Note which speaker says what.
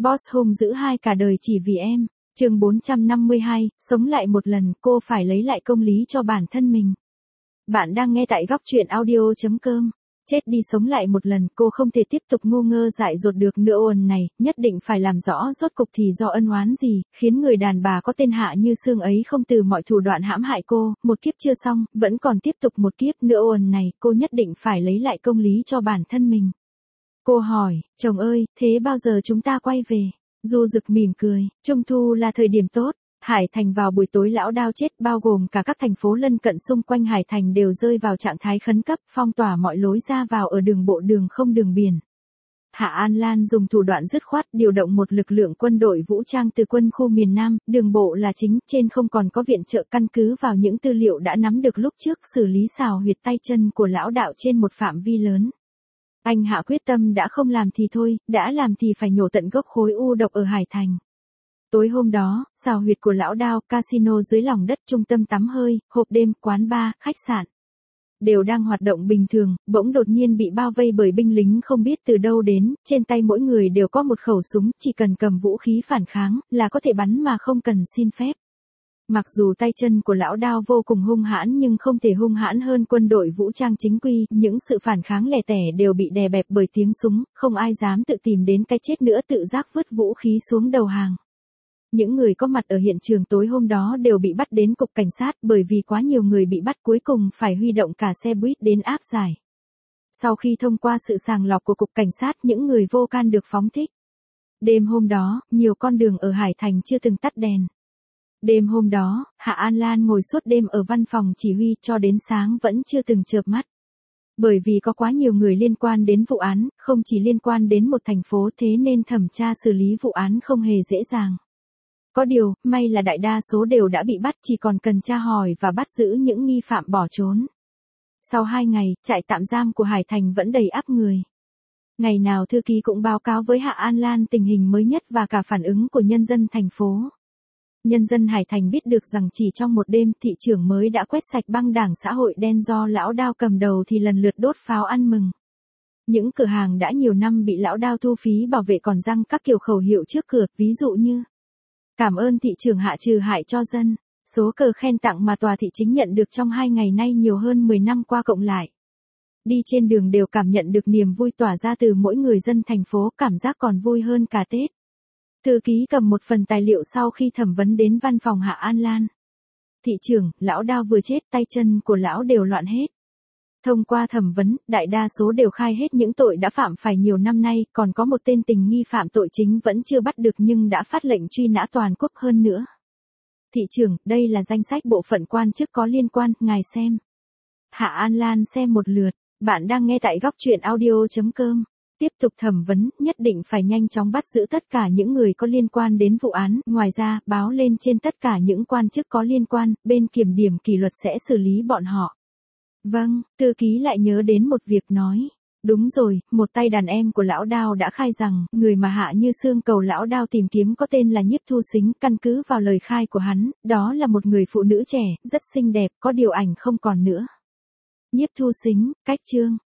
Speaker 1: Boss hung dữ hai cả đời chỉ vì em. Chương 452, sống lại một lần, cô phải lấy lại công lý cho bản thân mình. Bạn đang nghe tại góc truyện audio.com. Chết đi sống lại một lần, cô không thể tiếp tục ngu ngơ dại dột được nữa ồn này, nhất định phải làm rõ rốt cục thì do ân oán gì, khiến người đàn bà có tên Hạ Như Sương ấy không từ mọi thủ đoạn hãm hại cô, một kiếp chưa xong, vẫn còn tiếp tục một kiếp nữa ồn này, cô nhất định phải lấy lại công lý cho bản thân mình. Cô hỏi, chồng ơi, thế bao giờ chúng ta quay về? Du Dực mỉm cười, Trung thu là thời điểm tốt. Hải Thành vào buổi tối lão đao chết, bao gồm cả các thành phố lân cận xung quanh Hải Thành đều rơi vào trạng thái khẩn cấp, phong tỏa mọi lối ra vào ở đường bộ đường không đường biển. Hạ An Lan dùng thủ đoạn dứt khoát điều động một lực lượng quân đội vũ trang từ quân khu miền Nam, đường bộ là chính, trên không còn có viện trợ, căn cứ vào những tư liệu đã nắm được lúc trước xử lý xào huyệt tay chân của lão đạo trên một phạm vi lớn. Anh Hạ quyết tâm đã không làm thì thôi, đã làm thì phải nhổ tận gốc khối u độc ở Hải Thành. Tối hôm đó, xào huyệt của lão đao, casino dưới lòng đất, trung tâm tắm hơi, hộp đêm, quán bar, khách sạn đều đang hoạt động bình thường, bỗng đột nhiên bị bao vây bởi binh lính không biết từ đâu đến, trên tay mỗi người đều có một khẩu súng, chỉ cần cầm vũ khí phản kháng là có thể bắn mà không cần xin phép. Mặc dù tay chân của lão đao vô cùng hung hãn nhưng không thể hung hãn hơn quân đội vũ trang chính quy, những sự phản kháng lẻ tẻ đều bị đè bẹp bởi tiếng súng, không ai dám tự tìm đến cái chết nữa, tự giác vứt vũ khí xuống đầu hàng. Những người có mặt ở hiện trường tối hôm đó đều bị bắt đến cục cảnh sát, bởi vì quá nhiều người bị bắt cuối cùng phải huy động cả xe buýt đến áp giải. Sau khi thông qua sự sàng lọc của cục cảnh sát, những người vô can được phóng thích. Đêm hôm đó, nhiều con đường ở Hải Thành chưa từng tắt đèn. Đêm hôm đó, Hạ An Lan ngồi suốt đêm ở văn phòng chỉ huy cho đến sáng vẫn chưa từng chợp mắt. Bởi vì có quá nhiều người liên quan đến vụ án, không chỉ liên quan đến một thành phố, thế nên thẩm tra xử lý vụ án không hề dễ dàng. Có điều, may là đại đa số đều đã bị bắt, chỉ còn cần tra hỏi và bắt giữ những nghi phạm bỏ trốn. Sau 2 ngày, trại tạm giam của Hải Thành vẫn đầy ắp người. Ngày nào thư ký cũng báo cáo với Hạ An Lan tình hình mới nhất và cả phản ứng của nhân dân thành phố. Nhân dân Hải Thành biết được rằng chỉ trong một đêm, thị trưởng mới đã quét sạch băng đảng xã hội đen do lão đao cầm đầu thì lần lượt đốt pháo ăn mừng. Những cửa hàng đã nhiều năm bị lão đao thu phí bảo vệ còn giăng các kiểu khẩu hiệu trước cửa, ví dụ như: cảm ơn thị trưởng Hạ trừ hại cho dân. Số cờ khen tặng mà tòa thị chính nhận được trong 2 ngày nay nhiều hơn 10 năm qua cộng lại. Đi trên đường đều cảm nhận được niềm vui tỏa ra từ mỗi người dân thành phố, cảm giác còn vui hơn cả Tết. Thư ký cầm một phần tài liệu sau khi thẩm vấn đến văn phòng Hạ An Lan. Thị trưởng, lão đao vừa chết, tay chân của lão đều loạn hết. Thông qua thẩm vấn, đại đa số đều khai hết những tội đã phạm phải nhiều năm nay, còn có một tên tình nghi phạm tội chính vẫn chưa bắt được nhưng đã phát lệnh truy nã toàn quốc hơn nữa. Thị trưởng, đây là danh sách bộ phận quan chức có liên quan, ngài xem. Hạ An Lan xem một lượt, bạn đang nghe tại góc truyện audio.com. Tiếp tục thẩm vấn, nhất định phải nhanh chóng bắt giữ tất cả những người có liên quan đến vụ án, ngoài ra, báo lên trên tất cả những quan chức có liên quan, bên kiểm điểm kỷ luật sẽ xử lý bọn họ. Vâng, thư ký lại nhớ đến một việc nói. Đúng rồi, một tay đàn em của lão đao đã khai rằng, người mà Hạ Như Sương cầu lão đao tìm kiếm có tên là Nhiếp Thu Sính, căn cứ vào lời khai của hắn, đó là một người phụ nữ trẻ, rất xinh đẹp, có điều ảnh không còn nữa. Nhiếp Thu Sính, cách chương.